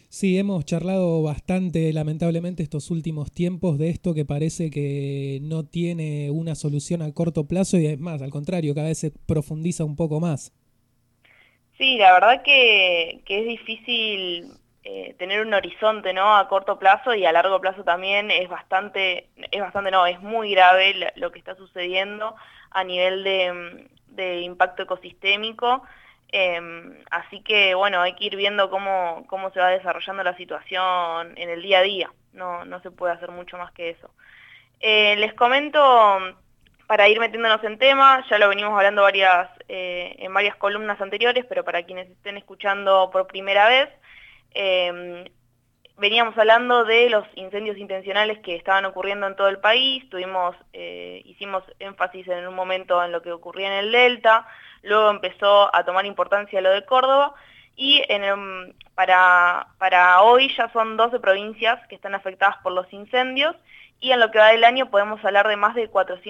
Sí, hemos charlado bastante, lamentablemente, estos últimos tiempos de esto que parece que no tiene una solución a corto plazo y es más, al contrario, cada vez se profundiza un poco más. Sí, la verdad que es difícil tener un horizonte, ¿no? A corto plazo y a largo plazo también no, es muy grave lo que está sucediendo a nivel de impacto ecosistémico. Así que, bueno, hay que ir viendo cómo se va desarrollando la situación en el día a día. No se puede hacer mucho más que eso. Les comento, para ir metiéndonos en tema, ya lo venimos hablando en varias columnas anteriores, pero para quienes estén escuchando por primera vez, eh, veníamos hablando de los incendios intencionales que estaban ocurriendo en todo el país, hicimos énfasis en un momento en lo que ocurría en el Delta, luego empezó a tomar importancia lo de Córdoba, y para hoy ya son 12 provincias que están afectadas por los incendios, y en lo que va del año podemos hablar de más de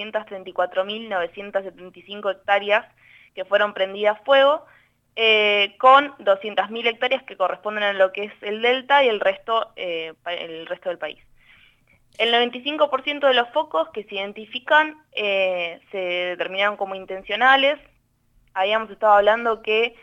434.975 hectáreas que fueron prendidas a fuego, con 200.000 hectáreas que corresponden a lo que es el delta y el resto del país. El 95% de los focos que se identifican se determinaron como intencionales. Habíamos estado hablando que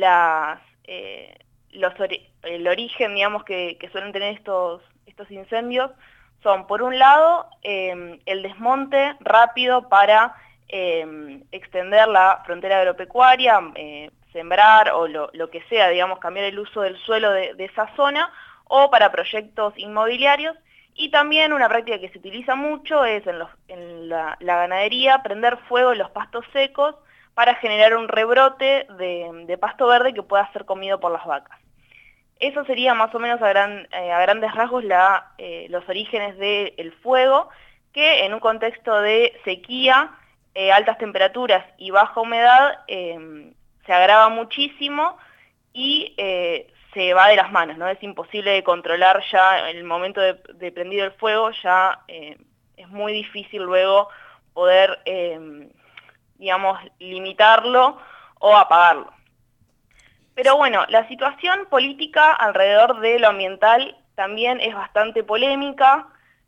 el origen, digamos, que suelen tener estos incendios son, por un lado, el desmonte rápido para extender la frontera agropecuaria, sembrar o lo que sea, digamos, cambiar el uso del suelo de esa zona, o para proyectos inmobiliarios. Y también una práctica que se utiliza mucho es en la ganadería, prender fuego en los pastos secos para generar un rebrote de pasto verde que pueda ser comido por las vacas. Eso sería más o menos a grandes rasgos los orígenes del fuego, que en un contexto de sequía, altas temperaturas y baja humedad se agrava muchísimo y se va de las manos, ¿no? Es imposible de controlar ya en el momento de prendido el fuego, ya es muy difícil luego poder, digamos, limitarlo o apagarlo. Pero bueno, la situación política alrededor de lo ambiental también es bastante polémica.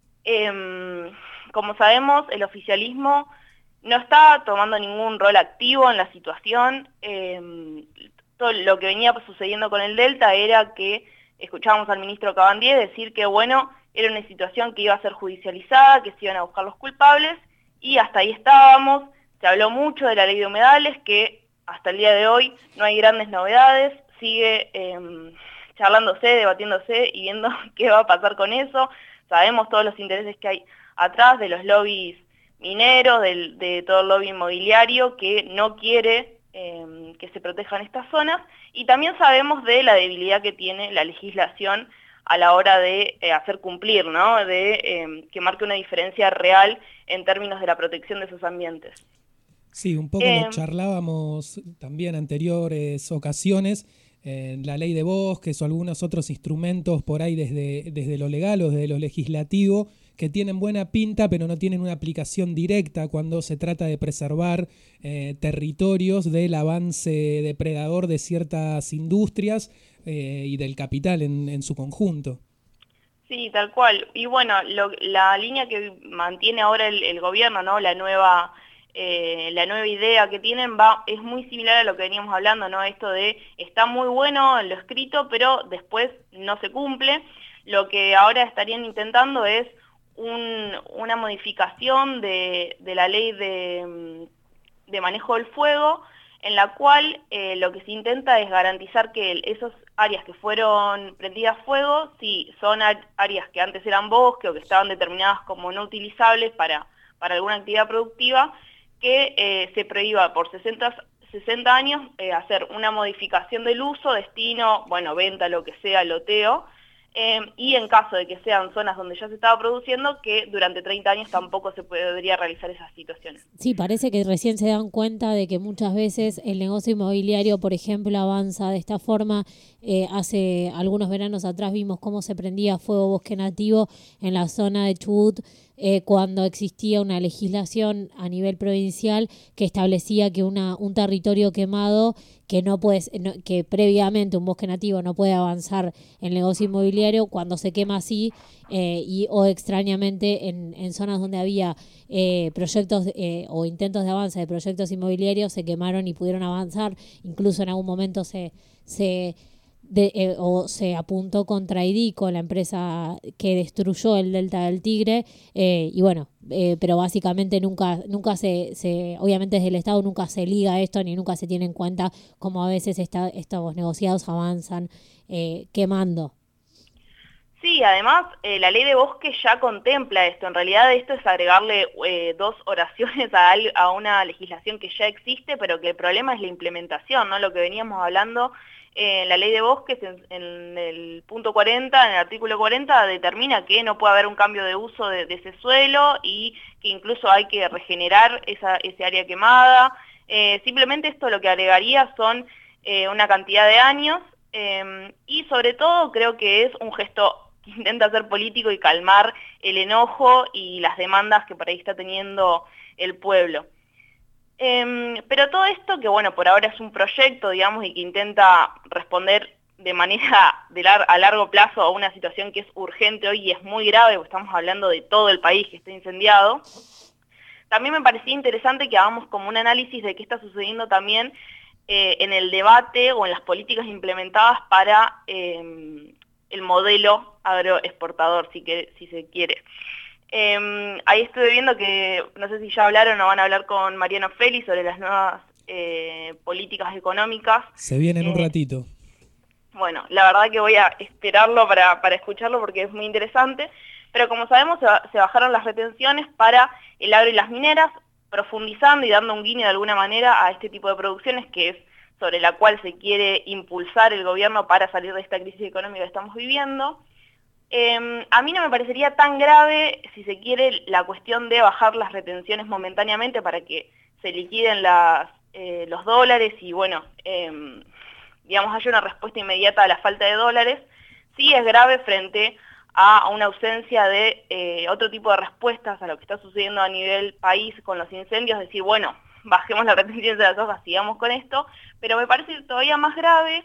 Como sabemos, el oficialismo no está tomando ningún rol activo en la situación. Todo lo que venía sucediendo con el Delta era que escuchábamos al ministro Cabandier decir que, bueno, era una situación que iba a ser judicializada, que se iban a buscar los culpables, y hasta ahí estábamos. Se habló mucho de la ley de humedales, que hasta el día de hoy no hay grandes novedades, sigue charlándose, debatiéndose y viendo qué va a pasar con eso. Sabemos todos los intereses que hay atrás de los lobbies mineros, de todo el lobby inmobiliario que no quiere que se protejan estas zonas, y también sabemos de la debilidad que tiene la legislación a la hora de hacer cumplir, ¿no? Que marque una diferencia real en términos de la protección de esos ambientes. Sí, un poco lo Eh, charlábamos también en anteriores ocasiones, la ley de bosques o algunos otros instrumentos por ahí desde lo legal o desde lo legislativo que tienen buena pinta pero no tienen una aplicación directa cuando se trata de preservar territorios del avance depredador de ciertas industrias y del capital en su conjunto. Sí, tal cual. Y bueno, la línea que mantiene ahora el gobierno, ¿no? La nueva idea que tienen es muy similar a lo que veníamos hablando, ¿no? Esto de está muy bueno lo escrito, pero después no se cumple. Lo que ahora estarían intentando es una modificación de la ley de manejo del fuego, en la cual lo que se intenta es garantizar que esas áreas que fueron prendidas a fuego, si son áreas que antes eran bosque o que estaban determinadas como no utilizables para alguna actividad productiva, que se prohíba por 60 años hacer una modificación del uso, destino, bueno, venta, lo que sea, loteo, y en caso de que sean zonas donde ya se estaba produciendo, que durante 30 años tampoco se podría realizar esas situaciones. Sí, parece que recién se dan cuenta de que muchas veces el negocio inmobiliario, por ejemplo, avanza de esta forma hace algunos veranos atrás vimos cómo se prendía fuego bosque nativo en la zona de Chubut, cuando existía una legislación a nivel provincial que establecía que un territorio quemado que previamente un bosque nativo no puede avanzar en el negocio inmobiliario, cuando se quema así, o extrañamente en zonas donde había proyectos o intentos de avance de proyectos inmobiliarios, se quemaron y pudieron avanzar. Incluso en algún momento se apuntó contra IDICO, la empresa que destruyó el Delta del Tigre, y bueno, pero básicamente nunca obviamente desde el Estado nunca se liga esto, ni nunca se tiene en cuenta cómo a veces estos negociados avanzan quemando. Sí, además la ley de bosque ya contempla esto. En realidad esto es agregarle dos oraciones a una legislación que ya existe, pero que el problema es la implementación, ¿no? Lo que veníamos hablando, la ley de bosques en el punto 40, en el artículo 40, determina que no puede haber un cambio de uso de ese suelo y que incluso hay que regenerar ese área quemada. Simplemente esto lo que agregaría son una cantidad de años. Y sobre todo creo que es un gesto que intenta ser político y calmar el enojo y las demandas que por ahí está teniendo el pueblo. Pero todo esto, que bueno, por ahora es un proyecto, digamos, y que intenta responder de manera a largo plazo a una situación que es urgente hoy y es muy grave, porque estamos hablando de todo el país que está incendiado, también me parecía interesante que hagamos como un análisis de qué está sucediendo también en el debate o en las políticas implementadas para el modelo agroexportador, si se quiere. Ahí estuve viendo que, no sé si ya hablaron o van a hablar con Mariano Feli sobre las nuevas políticas económicas. Se viene en un ratito. Bueno, la verdad que voy a esperarlo para escucharlo porque es muy interesante, pero como sabemos se bajaron las retenciones para el agro y las mineras, profundizando y dando un guiño de alguna manera a este tipo de producciones que es sobre la cual se quiere impulsar el gobierno para salir de esta crisis económica que estamos viviendo. A mí no me parecería tan grave, si se quiere, la cuestión de bajar las retenciones momentáneamente para que se liquiden los dólares y bueno, digamos, haya una respuesta inmediata a la falta de dólares. Sí es grave frente a una ausencia de otro tipo de respuestas a lo que está sucediendo a nivel país con los incendios, decir, bueno, bajemos la retención de las hojas, sigamos con esto, pero me parece todavía más grave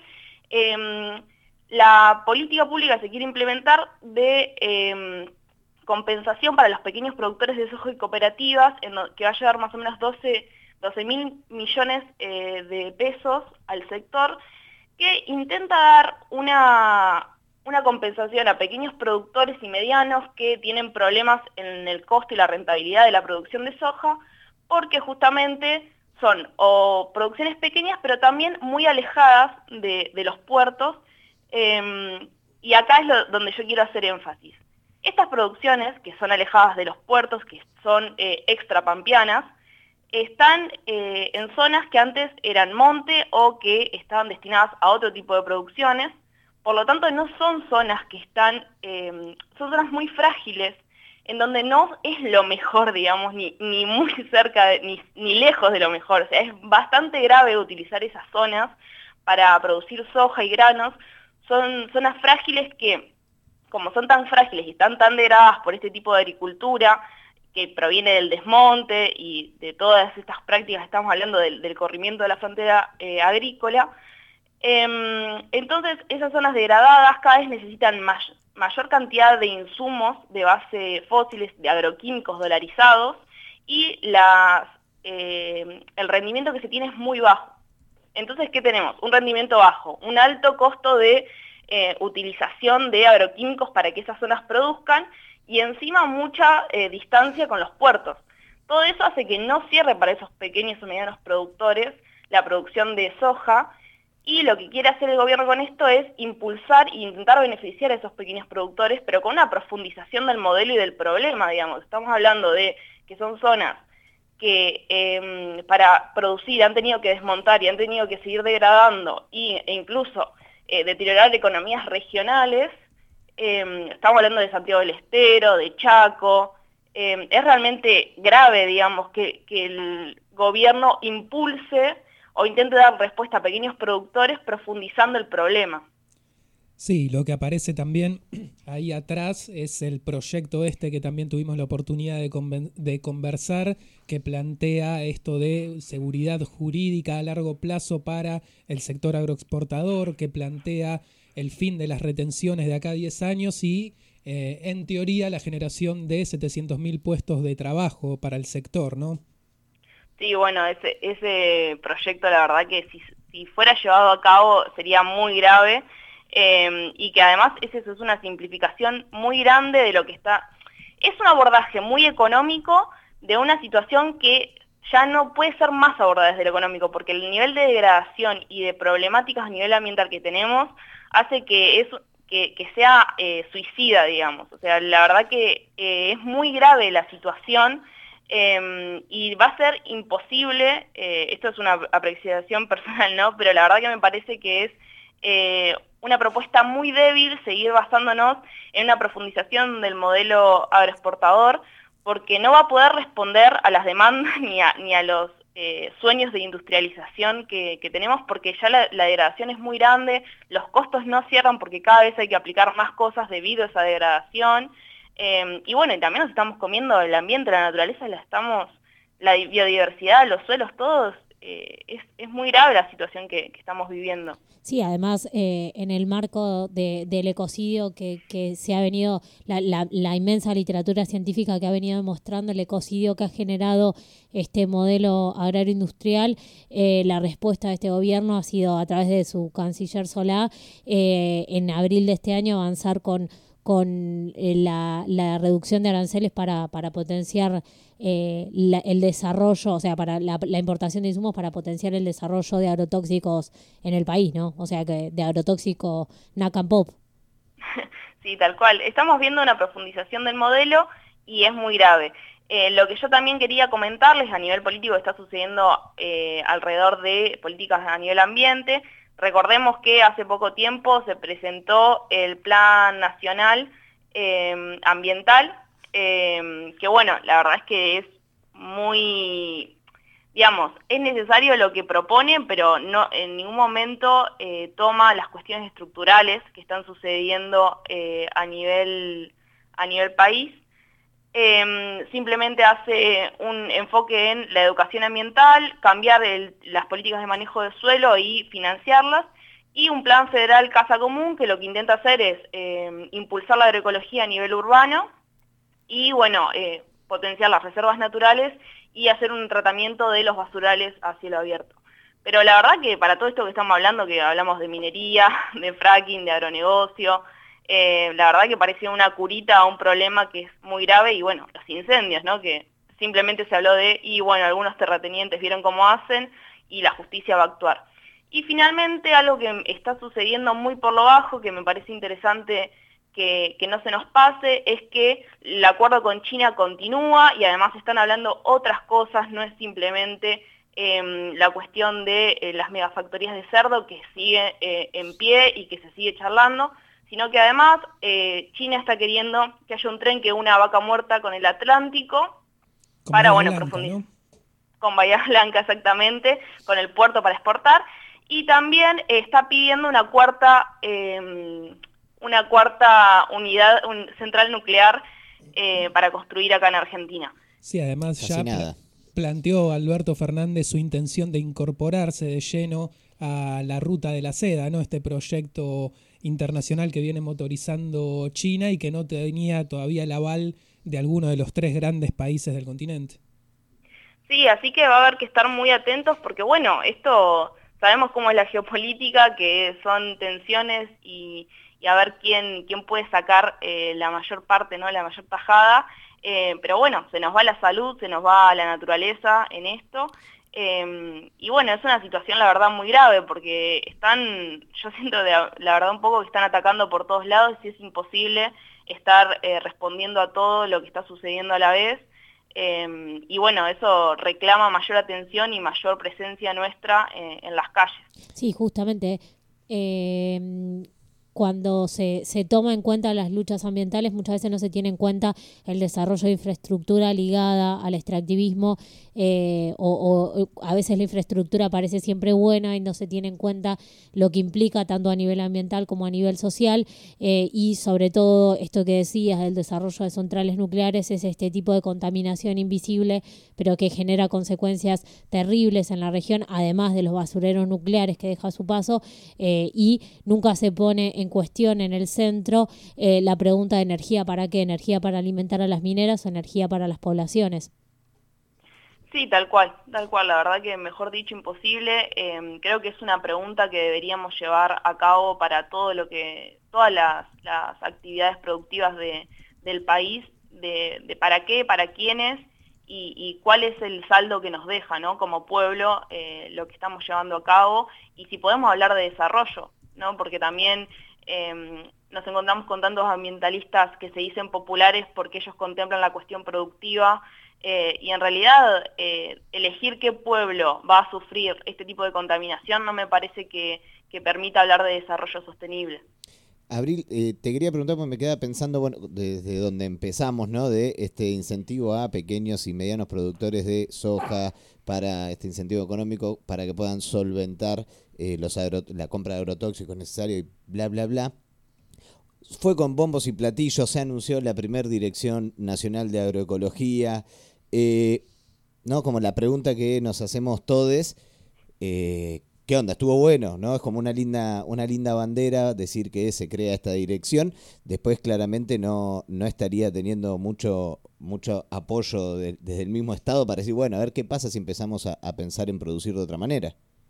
la política pública que se quiere implementar de compensación para los pequeños productores de soja y cooperativas, que va a llevar más o menos 12.000 millones de pesos al sector, que intenta dar una compensación a pequeños productores y medianos que tienen problemas en el costo y la rentabilidad de la producción de soja, porque justamente son o producciones pequeñas, pero también muy alejadas de los puertos, y acá es donde yo quiero hacer énfasis. Estas producciones, que son alejadas de los puertos, que son extrapampeanas, están en zonas que antes eran monte o que estaban destinadas a otro tipo de producciones. Por lo tanto, no son zonas que son zonas muy frágiles, en donde no es lo mejor, digamos, ni muy cerca, ni lejos de lo mejor. O sea, es bastante grave utilizar esas zonas para producir soja y granos. Son zonas frágiles que, como son tan frágiles y están tan degradadas por este tipo de agricultura, que proviene del desmonte y de todas estas prácticas, estamos hablando del corrimiento de la frontera agrícola, entonces esas zonas degradadas cada vez necesitan mayor cantidad de insumos de base fósiles, de agroquímicos dolarizados, y el rendimiento que se tiene es muy bajo. Entonces, ¿qué tenemos? Un rendimiento bajo, un alto costo de utilización de agroquímicos para que esas zonas produzcan, y encima mucha distancia con los puertos. Todo eso hace que no cierre para esos pequeños o medianos productores la producción de soja, y lo que quiere hacer el gobierno con esto es impulsar e intentar beneficiar a esos pequeños productores, pero con una profundización del modelo y del problema, digamos. Estamos hablando de que son zonas que para producir han tenido que desmontar y han tenido que seguir degradando e incluso deteriorar economías regionales. Estamos hablando de Santiago del Estero, de Chaco. Es realmente grave, digamos, que el gobierno impulse o intente dar respuesta a pequeños productores profundizando el problema. Sí, lo que aparece también ahí atrás es el proyecto este que también tuvimos la oportunidad de conversar, que plantea esto de seguridad jurídica a largo plazo para el sector agroexportador, que plantea el fin de las retenciones de acá a 10 años y, en teoría, la generación de 700.000 puestos de trabajo para el sector, ¿no? Sí, bueno, ese proyecto la verdad que si fuera llevado a cabo sería muy grave, y que además eso es una simplificación muy grande de lo que está. Es un abordaje muy económico de una situación que ya no puede ser más abordada desde lo económico, porque el nivel de degradación y de problemáticas a nivel ambiental que tenemos hace que sea suicida, digamos. O sea, la verdad que es muy grave la situación. Y va a ser imposible, esto es una apreciación personal, ¿no? Pero la verdad que me parece que es una propuesta muy débil seguir basándonos en una profundización del modelo agroexportador, porque no va a poder responder a las demandas ni a los sueños de industrialización que tenemos, porque ya la degradación es muy grande, los costos no cierran porque cada vez hay que aplicar más cosas debido a esa degradación. Y bueno, y también nos estamos comiendo el ambiente, la naturaleza, la biodiversidad, los suelos, todos. Es muy grave la situación que estamos viviendo. Sí, además, en el marco del ecocidio que se ha venido, la inmensa literatura científica que ha venido demostrando el ecocidio que ha generado este modelo agrario industrial, la respuesta de este gobierno ha sido, a través de su canciller Solá, en abril de este año avanzar con la reducción de aranceles para potenciar el desarrollo, o sea, para la importación de insumos para potenciar el desarrollo de agrotóxicos en el país, ¿no? O sea, que de agrotóxico NACAM POP. Sí, tal cual. Estamos viendo una profundización del modelo y es muy grave. Lo que yo también quería comentarles a nivel político está sucediendo alrededor de políticas a nivel ambiente. Recordemos que hace poco tiempo se presentó el Plan Nacional Ambiental, que bueno, la verdad es que es muy, digamos, es necesario lo que propone, pero no en ningún momento toma las cuestiones estructurales que están sucediendo a nivel país. Simplemente hace un enfoque en la educación ambiental, cambiar las políticas de manejo de suelo y financiarlas, y un plan federal Casa Común que lo que intenta hacer es impulsar la agroecología a nivel urbano y bueno, potenciar las reservas naturales y hacer un tratamiento de los basurales a cielo abierto. Pero la verdad que para todo esto que estamos hablando, que hablamos de minería, de fracking, de agronegocio, la verdad que parecía una curita a un problema que es muy grave, y bueno, los incendios, ¿no? Que simplemente se habló y bueno, algunos terratenientes vieron cómo hacen y la justicia va a actuar. Y finalmente algo que está sucediendo muy por lo bajo, que me parece interesante que no se nos pase, es que el acuerdo con China continúa y además están hablando otras cosas, no es simplemente la cuestión de las megafactorías de cerdo que sigue en pie y que se sigue charlando, sino que además China está queriendo que haya un tren que una Vaca Muerta con el Atlántico para, bueno, profundizar. ¿No? Con Bahía Blanca, exactamente, con el puerto para exportar, y también está pidiendo una cuarta unidad, central nuclear para construir acá en Argentina. Sí, además ya planteó Alberto Fernández su intención de incorporarse de lleno a la ruta de la seda, ¿no? Este proyecto internacional que viene motorizando China y que no tenía todavía el aval de alguno de los 3 grandes países del continente. Sí, así que va a haber que estar muy atentos porque bueno, esto sabemos cómo es la geopolítica, que son tensiones y a ver quién puede sacar la mayor parte, ¿no? La mayor tajada, pero bueno, se nos va la salud, se nos va la naturaleza en esto. Y bueno, es una situación la verdad muy grave porque yo siento la verdad un poco que están atacando por todos lados y es imposible estar respondiendo a todo lo que está sucediendo a la vez. Y bueno, eso reclama mayor atención y mayor presencia nuestra en las calles. Sí, justamente. cuando se toma en cuenta las luchas ambientales, muchas veces no se tiene en cuenta el desarrollo de infraestructura ligada al extractivismo, o a veces la infraestructura parece siempre buena y no se tiene en cuenta lo que implica tanto a nivel ambiental como a nivel social, y sobre todo esto que decías del desarrollo de centrales nucleares es este tipo de contaminación invisible, pero que genera consecuencias terribles en la región, además de los basureros nucleares que deja a su paso, y nunca se pone en cuestión en el centro la pregunta de energía para qué, energía para alimentar a las mineras o energía para las poblaciones. Sí, tal cual, la verdad que mejor dicho imposible. Creo que es una pregunta que deberíamos llevar a cabo para todas las actividades productivas del país, de para qué, para quiénes y cuál es el saldo que nos deja, ¿no? Como pueblo, lo que estamos llevando a cabo, y si podemos hablar de desarrollo, ¿no? Porque también nos encontramos con tantos ambientalistas que se dicen populares porque ellos contemplan la cuestión productiva, y en realidad elegir qué pueblo va a sufrir este tipo de contaminación no me parece que permita hablar de desarrollo sostenible. Abril, te quería preguntar porque me queda pensando, bueno, desde donde empezamos, ¿no? De este incentivo a pequeños y medianos productores de soja, para este incentivo económico para que puedan solventar la compra de agrotóxicos necesarios y bla, bla, bla. Fue con bombos y platillos, se anunció la primera Dirección Nacional de Agroecología, ¿no? Como la pregunta que nos hacemos todos, ¿qué onda? ¿Estuvo bueno? ¿No? Es como una linda bandera decir que se crea esta dirección. Después claramente no estaría teniendo mucho apoyo desde el mismo Estado para decir, bueno, a ver qué pasa si empezamos a pensar en producir de otra manera.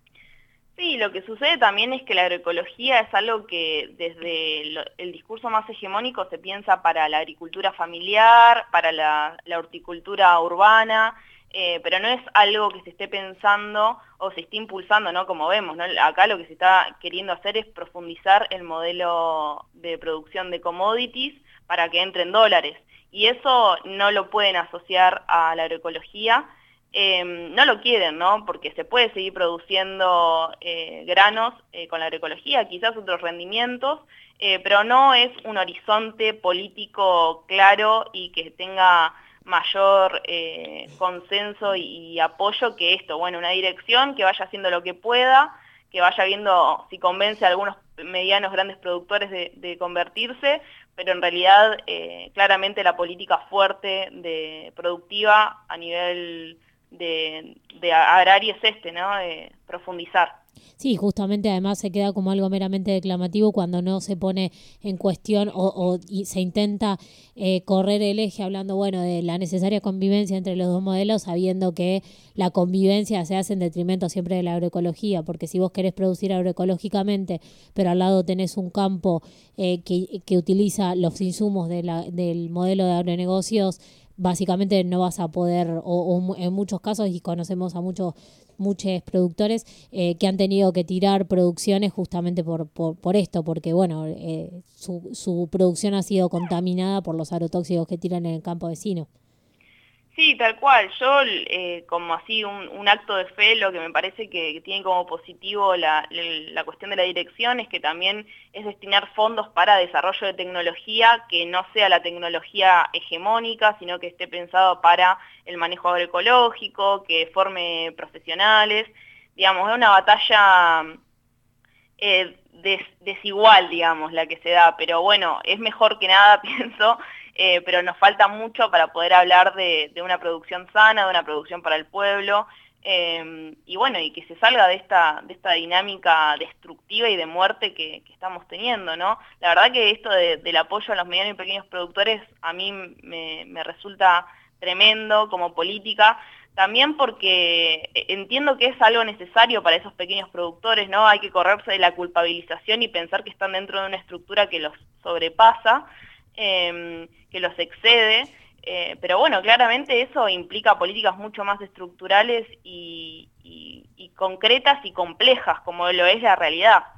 Sí, lo que sucede también es que la agroecología es algo que desde el discurso más hegemónico se piensa para la agricultura familiar, para la horticultura urbana, pero no es algo que se esté pensando o se esté impulsando, ¿no? Como vemos, ¿no? Acá lo que se está queriendo hacer es profundizar el modelo de producción de commodities para que entren dólares, y eso no lo pueden asociar a la agroecología. No lo quieren, ¿no? Porque se puede seguir produciendo granos con la agroecología, quizás otros rendimientos, pero no es un horizonte político claro y que tenga mayor consenso y apoyo que esto. Bueno, una dirección que vaya haciendo lo que pueda, que vaya viendo si convence a algunos medianos, grandes productores de convertirse, pero en realidad claramente la política fuerte de productiva a nivel de agrario es ¿no? Profundizar. Sí, justamente además se queda como algo meramente declamativo cuando no se pone en cuestión y se intenta correr el eje hablando, bueno, de la necesaria convivencia entre los dos modelos, sabiendo que la convivencia se hace en detrimento siempre de la agroecología, porque si vos querés producir agroecológicamente, pero al lado tenés un campo que utiliza los insumos del modelo de agronegocios, básicamente no vas a poder, o en muchos casos, y conocemos a muchos productores que han tenido que tirar producciones justamente por esto, porque bueno, su producción ha sido contaminada por los agrotóxicos que tiran en el campo vecino. Sí, tal cual. Yo, como así un acto de fe, lo que me parece que tiene como positivo la cuestión de la dirección es que también es destinar fondos para desarrollo de tecnología que no sea la tecnología hegemónica, sino que esté pensado para el manejo agroecológico, que forme profesionales. Digamos, es una batalla desigual, digamos, la que se da, pero bueno, es mejor que nada, pienso. Pero nos falta mucho para poder hablar de una producción sana, de una producción para el pueblo, y bueno, y que se salga de esta dinámica destructiva y de muerte que estamos teniendo, ¿no? La verdad que esto del apoyo a los medianos y pequeños productores a mí me resulta tremendo como política, también porque entiendo que es algo necesario para esos pequeños productores, ¿no? Hay que correrse de la culpabilización y pensar que están dentro de una estructura que los sobrepasa, que los excede, pero bueno, claramente eso implica políticas mucho más estructurales y concretas y complejas, como lo es la realidad.